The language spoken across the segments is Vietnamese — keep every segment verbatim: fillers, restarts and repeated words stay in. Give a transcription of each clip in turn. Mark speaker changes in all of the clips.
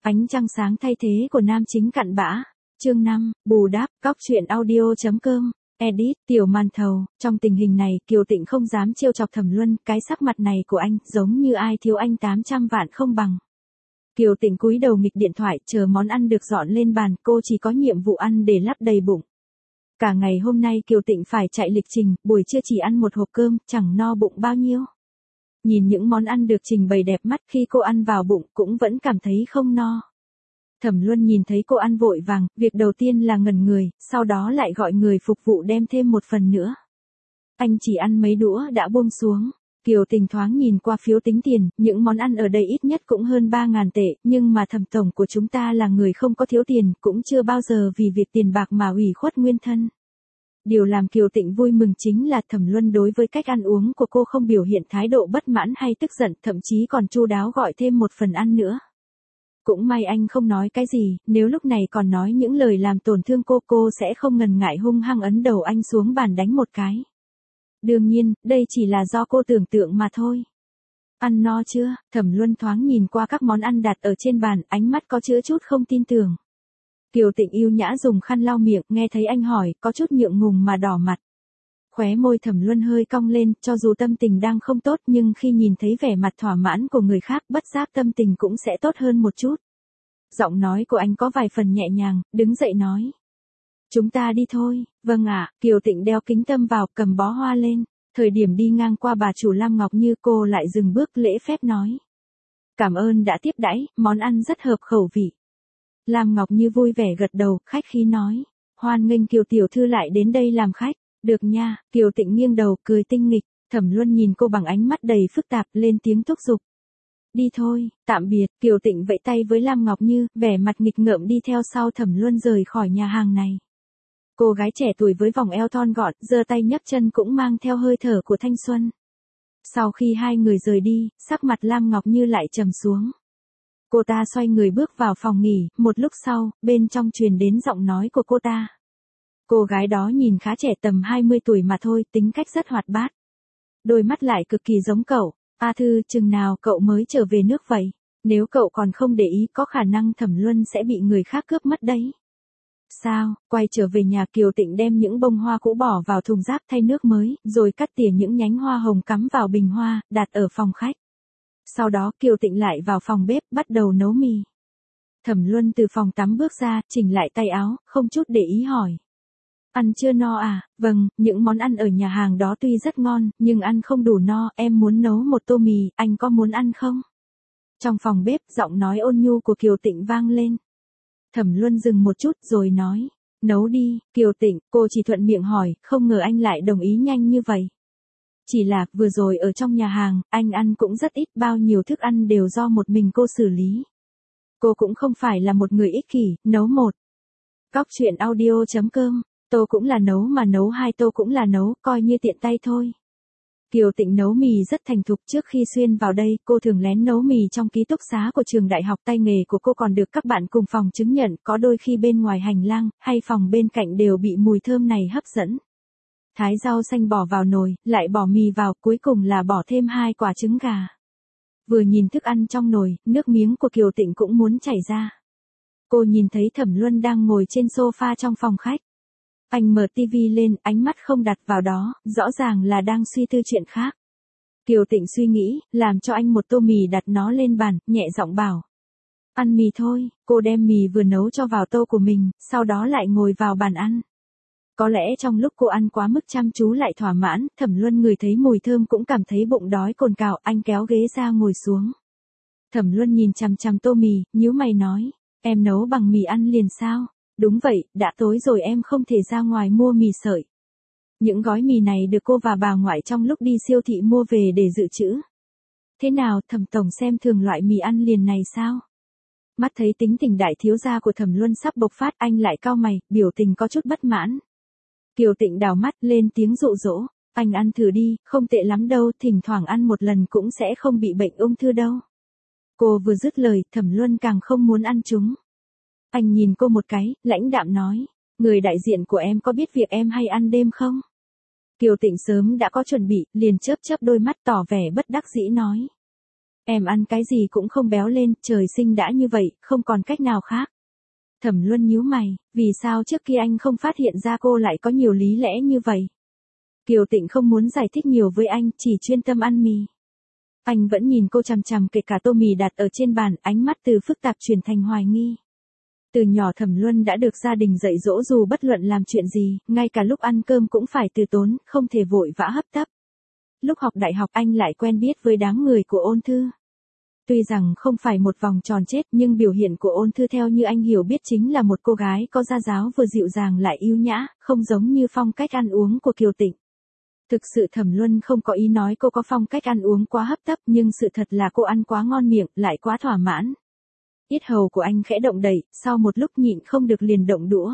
Speaker 1: Ánh trăng sáng thay thế của nam chính cặn bã. Chương năm, bù đắp, cóc truyện audio.com. Edit, Tiểu Màn Thầu, trong tình hình này Kiều Tịnh không dám trêu chọc Thẩm Luân, cái sắc mặt này của anh giống như ai thiếu anh tám trăm vạn không bằng. Kiều Tịnh cúi đầu nghịch điện thoại chờ món ăn được dọn lên bàn, cô chỉ có nhiệm vụ ăn để lấp đầy bụng. Cả ngày hôm nay Kiều Tịnh phải chạy lịch trình, buổi trưa chỉ ăn một hộp cơm, chẳng no bụng bao nhiêu. Nhìn những món ăn được trình bày đẹp mắt khi cô ăn vào bụng cũng vẫn cảm thấy không no. Thẩm Luân nhìn thấy cô ăn vội vàng, việc đầu tiên là ngẩn người, sau đó lại gọi người phục vụ đem thêm một phần nữa. Anh chỉ ăn mấy đũa đã buông xuống. Kiều Tịnh thoáng nhìn qua phiếu tính tiền, những món ăn ở đây ít nhất cũng hơn ba ngàn tệ, nhưng mà Thẩm tổng của chúng ta là người không có thiếu tiền, cũng chưa bao giờ vì việc tiền bạc mà ủy khuất nguyên thân. Điều làm Kiều Tịnh vui mừng chính là Thẩm Luân đối với cách ăn uống của cô không biểu hiện thái độ bất mãn hay tức giận, thậm chí còn chu đáo gọi thêm một phần ăn nữa. Cũng may anh không nói cái gì, nếu lúc này còn nói những lời làm tổn thương cô, cô sẽ không ngần ngại hung hăng ấn đầu anh xuống bàn đánh một cái. Đương nhiên, đây chỉ là do cô tưởng tượng mà thôi. Ăn no chưa? Thẩm Luân thoáng nhìn qua các món ăn đặt ở trên bàn, ánh mắt có chứa chút không tin tưởng. Kiều Tịnh yêu nhã dùng khăn lau miệng, nghe thấy anh hỏi, có chút ngượng ngùng mà đỏ mặt. Khóe môi Thẩm Luân hơi cong lên, cho dù tâm tình đang không tốt nhưng khi nhìn thấy vẻ mặt thỏa mãn của người khác, bất giác tâm tình cũng sẽ tốt hơn một chút. Giọng nói của anh có vài phần nhẹ nhàng, đứng dậy nói. Chúng ta đi thôi. Vâng ạ. Kiều Tịnh đeo kính tâm vào, cầm bó hoa lên. Thời điểm đi ngang qua bà chủ Lam Ngọc Như, cô lại dừng bước lễ phép nói. Cảm ơn đã tiếp đãi, món ăn rất hợp khẩu vị. Lam Ngọc Như vui vẻ gật đầu, khách khí nói. Hoan nghênh Kiều tiểu thư lại đến đây làm khách. Được nha. Kiều Tịnh nghiêng đầu, cười tinh nghịch. Thẩm Luân nhìn cô bằng ánh mắt đầy phức tạp, lên tiếng thúc giục. Đi thôi, tạm biệt. Kiều Tịnh vẫy tay với Lam Ngọc Như, vẻ mặt nghịch ngợm đi theo sau Thẩm Luân rời khỏi nhà hàng này. Cô gái trẻ tuổi với vòng eo thon gọn, giơ tay nhấc chân cũng mang theo hơi thở của thanh xuân. Sau khi hai người rời đi, sắc mặt Lam Ngọc Như lại trầm xuống. Cô ta xoay người bước vào phòng nghỉ, một lúc sau, bên trong truyền đến giọng nói của cô ta. Cô gái đó nhìn khá trẻ, tầm hai mươi tuổi mà thôi, tính cách rất hoạt bát. Đôi mắt lại cực kỳ giống cậu. A Thư, chừng nào cậu mới trở về nước vậy? Nếu cậu còn không để ý, có khả năng Thẩm Luân sẽ bị người khác cướp mất đấy. Sao? Quay trở về nhà, Kiều Tịnh đem những bông hoa cũ bỏ vào thùng rác thay nước mới, rồi cắt tỉa những nhánh hoa hồng cắm vào bình hoa, đặt ở phòng khách. Sau đó Kiều Tịnh lại vào phòng bếp, bắt đầu nấu mì. Thẩm Luân từ phòng tắm bước ra, chỉnh lại tay áo, không chút để ý hỏi. Ăn chưa no à? Vâng, những món ăn ở nhà hàng đó tuy rất ngon, nhưng ăn không đủ no, em muốn nấu một tô mì, anh có muốn ăn không? Trong phòng bếp, giọng nói ôn nhu của Kiều Tịnh vang lên. Thẩm Luân dừng một chút rồi nói, nấu đi. Kiều Tịnh, cô chỉ thuận miệng hỏi, không ngờ anh lại đồng ý nhanh như vậy. Chỉ là, vừa rồi ở trong nhà hàng, anh ăn cũng rất ít, bao nhiêu thức ăn đều do một mình cô xử lý. Cô cũng không phải là một người ích kỷ, nấu một. Cóc truyện audio.com. Tô cũng là nấu mà nấu hai tô cũng là nấu, coi như tiện tay thôi. Kiều Tịnh nấu mì rất thành thục, trước khi xuyên vào đây, cô thường lén nấu mì trong ký túc xá của trường đại học, tay nghề của cô còn được các bạn cùng phòng chứng nhận, có đôi khi bên ngoài hành lang, hay phòng bên cạnh đều bị mùi thơm này hấp dẫn. Thái rau xanh bỏ vào nồi, lại bỏ mì vào, cuối cùng là bỏ thêm hai quả trứng gà. Vừa nhìn thức ăn trong nồi, nước miếng của Kiều Tịnh cũng muốn chảy ra. Cô nhìn thấy Thẩm Luân đang ngồi trên sofa trong phòng khách. Anh mở tivi lên, ánh mắt không đặt vào đó, rõ ràng là đang suy tư chuyện khác. Kiều Tịnh suy nghĩ, làm cho anh một tô mì đặt nó lên bàn, nhẹ giọng bảo. Ăn mì thôi. Cô đem mì vừa nấu cho vào tô của mình, sau đó lại ngồi vào bàn ăn. Có lẽ trong lúc cô ăn quá mức chăm chú lại thỏa mãn, Thẩm Luân ngửi thấy mùi thơm cũng cảm thấy bụng đói cồn cào, anh kéo ghế ra ngồi xuống. Thẩm Luân nhìn chằm chằm tô mì, nhíu mày nói, em nấu bằng mì ăn liền sao? Đúng vậy, đã tối rồi em không thể ra ngoài mua mì sợi. Những gói mì này được cô và bà ngoại trong lúc đi siêu thị mua về để dự trữ. Thế nào, Thẩm tổng xem thường loại mì ăn liền này sao? Mắt thấy tính tình đại thiếu gia của Thẩm Luân sắp bộc phát, anh lại cau mày, biểu tình có chút bất mãn. Kiều Tịnh đảo mắt lên tiếng dụ dỗ, anh ăn thử đi, không tệ lắm đâu, thỉnh thoảng ăn một lần cũng sẽ không bị bệnh ung thư đâu. Cô vừa dứt lời, Thẩm Luân càng không muốn ăn chúng. Anh nhìn cô một cái, lãnh đạm nói, người đại diện của em có biết việc em hay ăn đêm không? Kiều Tịnh sớm đã có chuẩn bị, liền chớp chớp đôi mắt tỏ vẻ bất đắc dĩ nói. Em ăn cái gì cũng không béo lên, trời sinh đã như vậy, không còn cách nào khác. Thẩm Luân nhíu mày, vì sao trước kia anh không phát hiện ra cô lại có nhiều lý lẽ như vậy? Kiều Tịnh không muốn giải thích nhiều với anh, chỉ chuyên tâm ăn mì. Anh vẫn nhìn cô chằm chằm, kể cả tô mì đặt ở trên bàn, ánh mắt từ phức tạp chuyển thành hoài nghi. Từ nhỏ Thẩm Luân đã được gia đình dạy dỗ dù bất luận làm chuyện gì, ngay cả lúc ăn cơm cũng phải từ tốn, không thể vội vã hấp tấp. Lúc học đại học anh lại quen biết với đám người của Ôn Thư. Tuy rằng không phải một vòng tròn chết nhưng biểu hiện của Ôn Thư theo như anh hiểu biết chính là một cô gái có gia giáo vừa dịu dàng lại yêu nhã, không giống như phong cách ăn uống của Kiều Tịnh. Thực sự Thẩm Luân không có ý nói cô có phong cách ăn uống quá hấp tấp, nhưng sự thật là cô ăn quá ngon miệng, lại quá thỏa mãn. Yết hầu của anh khẽ động đẩy, sau một lúc nhịn không được liền động đũa.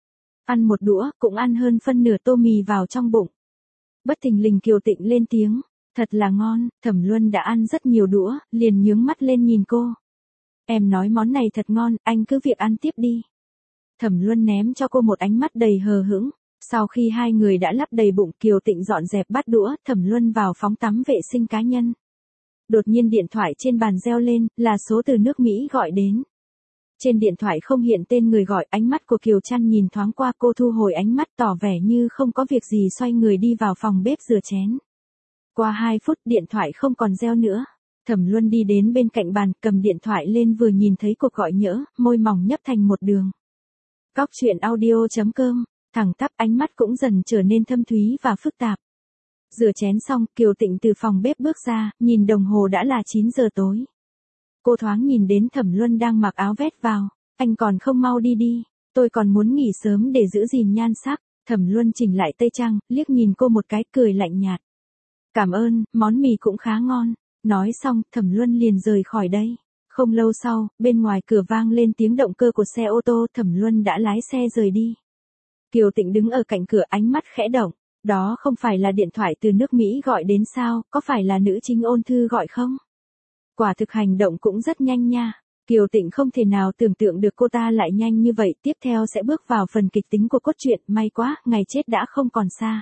Speaker 1: Ăn một đũa, cũng ăn hơn phân nửa tô mì vào trong bụng. Bất thình lình Kiều Tịnh lên tiếng, thật là ngon. Thẩm Luân đã ăn rất nhiều đũa, liền nhướng mắt lên nhìn cô. Em nói món này thật ngon, anh cứ việc ăn tiếp đi. Thẩm Luân ném cho cô một ánh mắt đầy hờ hững. Sau khi hai người đã lắp đầy bụng, Kiều Tịnh dọn dẹp bát đũa, Thẩm Luân vào phóng tắm vệ sinh cá nhân. Đột nhiên điện thoại trên bàn reo lên, là số từ nước Mỹ gọi đến. Trên điện thoại không hiện tên người gọi, ánh mắt của Kiều Trăn nhìn thoáng qua, cô thu hồi ánh mắt tỏ vẻ như không có việc gì, xoay người đi vào phòng bếp rửa chén. Qua hai phút điện thoại không còn reo nữa. Thẩm Luân đi đến bên cạnh bàn, cầm điện thoại lên, vừa nhìn thấy cuộc gọi nhỡ, môi mỏng nhấp thành một đường. Cóc truyện audio chấm com, thẳng tắp, ánh mắt cũng dần trở nên thâm thúy và phức tạp. Rửa chén xong, Kiều Tịnh từ phòng bếp bước ra, nhìn đồng hồ đã là chín giờ tối. Cô thoáng nhìn đến Thẩm Luân đang mặc áo vest vào, anh còn không mau đi đi, tôi còn muốn nghỉ sớm để giữ gìn nhan sắc. Thẩm Luân chỉnh lại tây trang, liếc nhìn cô một cái, cười lạnh nhạt. Cảm ơn, món mì cũng khá ngon. Nói xong, Thẩm Luân liền rời khỏi đây. Không lâu sau, bên ngoài cửa vang lên tiếng động cơ của xe ô tô, Thẩm Luân đã lái xe rời đi. Kiều Tịnh đứng ở cạnh cửa, ánh mắt khẽ động. Đó không phải là điện thoại từ nước Mỹ gọi đến sao, có phải là nữ chính Ôn Thư gọi không? Quả thực hành động cũng rất nhanh nha. Kiều Tịnh không thể nào tưởng tượng được cô ta lại nhanh như vậy, tiếp theo sẽ bước vào phần kịch tính của cốt truyện, may quá, ngày chết đã không còn xa.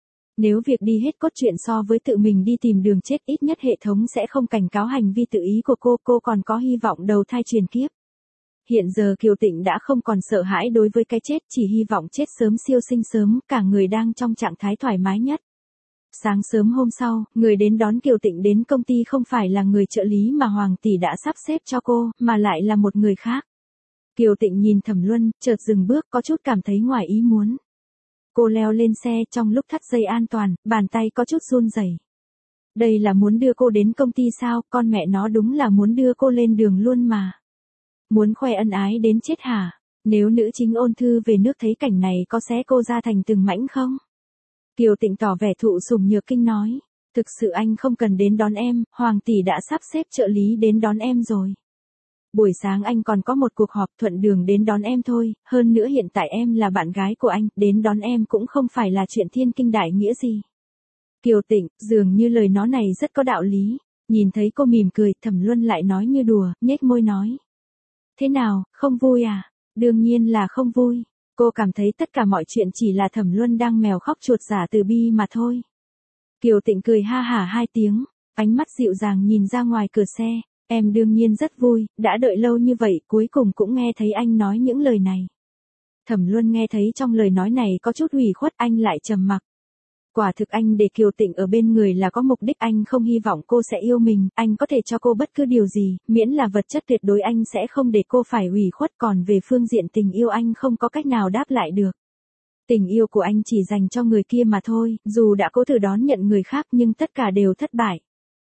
Speaker 1: Nếu việc đi hết cốt truyện so với tự mình đi tìm đường chết, ít nhất hệ thống sẽ không cảnh cáo hành vi tự ý của cô, cô còn có hy vọng đầu thai truyền kiếp. Hiện giờ Kiều Tịnh đã không còn sợ hãi đối với cái chết, chỉ hy vọng chết sớm, siêu sinh sớm, cả người đang trong trạng thái thoải mái nhất. Sáng sớm hôm sau, người đến đón Kiều Tịnh đến công ty không phải là người trợ lý mà Hoàng tỷ đã sắp xếp cho cô, mà lại là một người khác. Kiều Tịnh nhìn Thẩm Luân, chợt dừng bước, có chút cảm thấy ngoài ý muốn. Cô leo lên xe, trong lúc thắt dây an toàn, bàn tay có chút run rẩy. Đây là muốn đưa cô đến công ty sao, con mẹ nó đúng là muốn đưa cô lên đường luôn mà. Muốn khoe ân ái đến chết hả? Nếu nữ chính Ôn Thư về nước thấy cảnh này có xé cô ra thành từng mảnh không? Kiều Tịnh tỏ vẻ thụ sủng nhược kinh nói. Thực sự anh không cần đến đón em, Hoàng tỷ đã sắp xếp trợ lý đến đón em rồi. Buổi sáng anh còn có một cuộc họp, thuận đường đến đón em thôi, hơn nữa hiện tại em là bạn gái của anh, đến đón em cũng không phải là chuyện thiên kinh đại nghĩa gì. Kiều Tịnh, dường như lời nói này rất có đạo lý. Nhìn thấy cô mỉm cười, Thẩm Luân lại nói như đùa, nhếch môi nói. Thế nào, không vui à? Đương nhiên là không vui. Cô cảm thấy tất cả mọi chuyện chỉ là Thẩm Luân đang mèo khóc chuột giả từ bi mà thôi. Kiều Tịnh cười ha hả hai tiếng, ánh mắt dịu dàng nhìn ra ngoài cửa xe. Em đương nhiên rất vui, đã đợi lâu như vậy, cuối cùng cũng nghe thấy anh nói những lời này. Thẩm Luân nghe thấy trong lời nói này có chút ủy khuất, anh lại trầm mặc. Quả thực anh để Kiều Tịnh ở bên người là có mục đích, anh không hy vọng cô sẽ yêu mình, anh có thể cho cô bất cứ điều gì, miễn là vật chất tuyệt đối anh sẽ không để cô phải ủy khuất, còn về phương diện tình yêu anh không có cách nào đáp lại được. Tình yêu của anh chỉ dành cho người kia mà thôi, dù đã cố thử đón nhận người khác nhưng tất cả đều thất bại.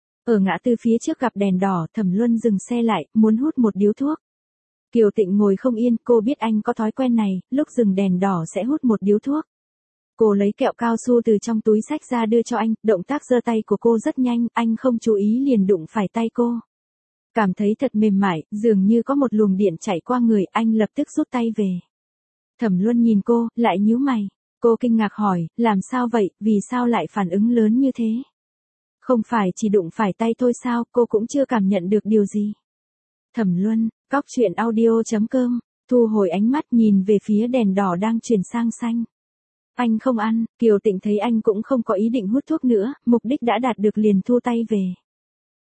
Speaker 1: Ở ngã tư phía trước gặp đèn đỏ, Thẩm Luân dừng xe lại, muốn hút một điếu thuốc. Kiều Tịnh ngồi không yên, cô biết anh có thói quen này, lúc dừng đèn đỏ sẽ hút một điếu thuốc. Cô lấy kẹo cao su từ trong túi xách ra đưa cho anh, động tác giơ tay của cô rất nhanh, anh không chú ý liền đụng phải tay cô. Cảm thấy thật mềm mại, dường như có một luồng điện chảy qua người, anh lập tức rút tay về. Thẩm Luân nhìn cô, lại nhíu mày. Cô kinh ngạc hỏi, làm sao vậy, vì sao lại phản ứng lớn như thế? Không phải chỉ đụng phải tay thôi sao, cô cũng chưa cảm nhận được điều gì. Thẩm Luân, cóc truyện audio chấm com, thu hồi ánh mắt nhìn về phía đèn đỏ đang chuyển sang xanh. Anh không ăn, Kiều Tịnh thấy anh cũng không có ý định hút thuốc nữa, mục đích đã đạt được liền thu tay về.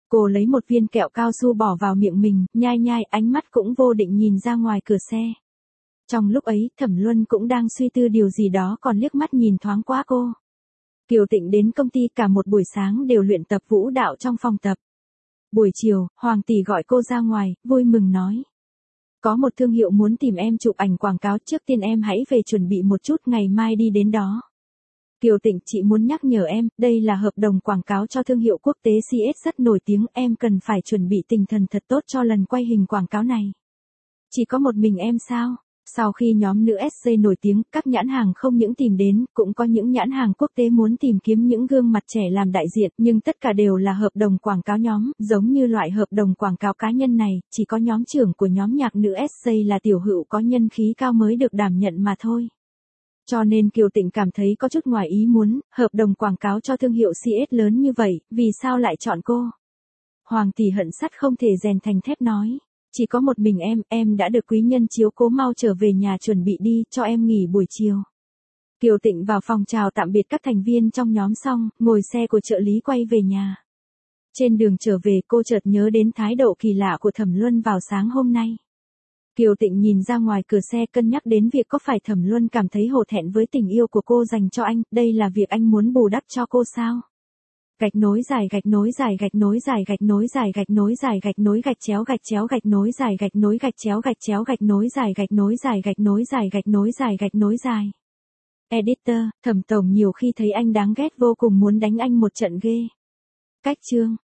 Speaker 1: Cô lấy một viên kẹo cao su bỏ vào miệng mình, nhai nhai, ánh mắt cũng vô định nhìn ra ngoài cửa xe. Trong lúc ấy, Thẩm Luân cũng đang suy tư điều gì đó còn liếc mắt nhìn thoáng qua cô. Kiều Tịnh đến công ty cả một buổi sáng đều luyện tập vũ đạo trong phòng tập. Buổi chiều, Hoàng tỷ gọi cô ra ngoài, vui mừng nói. Có một thương hiệu muốn tìm em chụp ảnh quảng cáo, trước tiên em hãy về chuẩn bị một chút, ngày mai đi đến đó. Kiều Tịnh, chị muốn nhắc nhở em, đây là hợp đồng quảng cáo cho thương hiệu quốc tế xê ét rất nổi tiếng, em cần phải chuẩn bị tinh thần thật tốt cho lần quay hình quảng cáo này. Chỉ có một mình em sao? Sau khi nhóm nữ ét gi nổi tiếng, các nhãn hàng không những tìm đến, cũng có những nhãn hàng quốc tế muốn tìm kiếm những gương mặt trẻ làm đại diện, nhưng tất cả đều là hợp đồng quảng cáo nhóm, giống như loại hợp đồng quảng cáo cá nhân này, chỉ có nhóm trưởng của nhóm nhạc nữ ét gi là Tiểu Hựu có nhân khí cao mới được đảm nhận mà thôi. Cho nên Kiều Tịnh cảm thấy có chút ngoài ý muốn, hợp đồng quảng cáo cho thương hiệu xê ét lớn như vậy, vì sao lại chọn cô? Hoàng tỷ hận sắt không thể rèn thành thép nói. Chỉ có một mình em, em đã được quý nhân chiếu cố, mau trở về nhà chuẩn bị đi, cho em nghỉ buổi chiều. Kiều Tịnh vào phòng chào tạm biệt các thành viên trong nhóm xong, ngồi xe của trợ lý quay về nhà. Trên đường trở về cô chợt nhớ đến thái độ kỳ lạ của Thẩm Luân vào sáng hôm nay. Kiều Tịnh nhìn ra ngoài cửa xe cân nhắc đến việc có phải Thẩm Luân cảm thấy hổ thẹn với tình yêu của cô dành cho anh, đây là việc anh muốn bù đắp cho cô sao? Gạch nối dài gạch nối dài gạch nối dài gạch nối dài gạch nối dài gạch nối gạch chéo gạch chéo gạch nối dài gạch nối gạch chéo gạch chéo gạch nối dài gạch nối dài gạch nối dài gạch nối dài gạch nối dài. Editor, Thẩm tổng nhiều khi thấy anh đáng ghét vô cùng, muốn đánh anh một trận ghê. Cách chương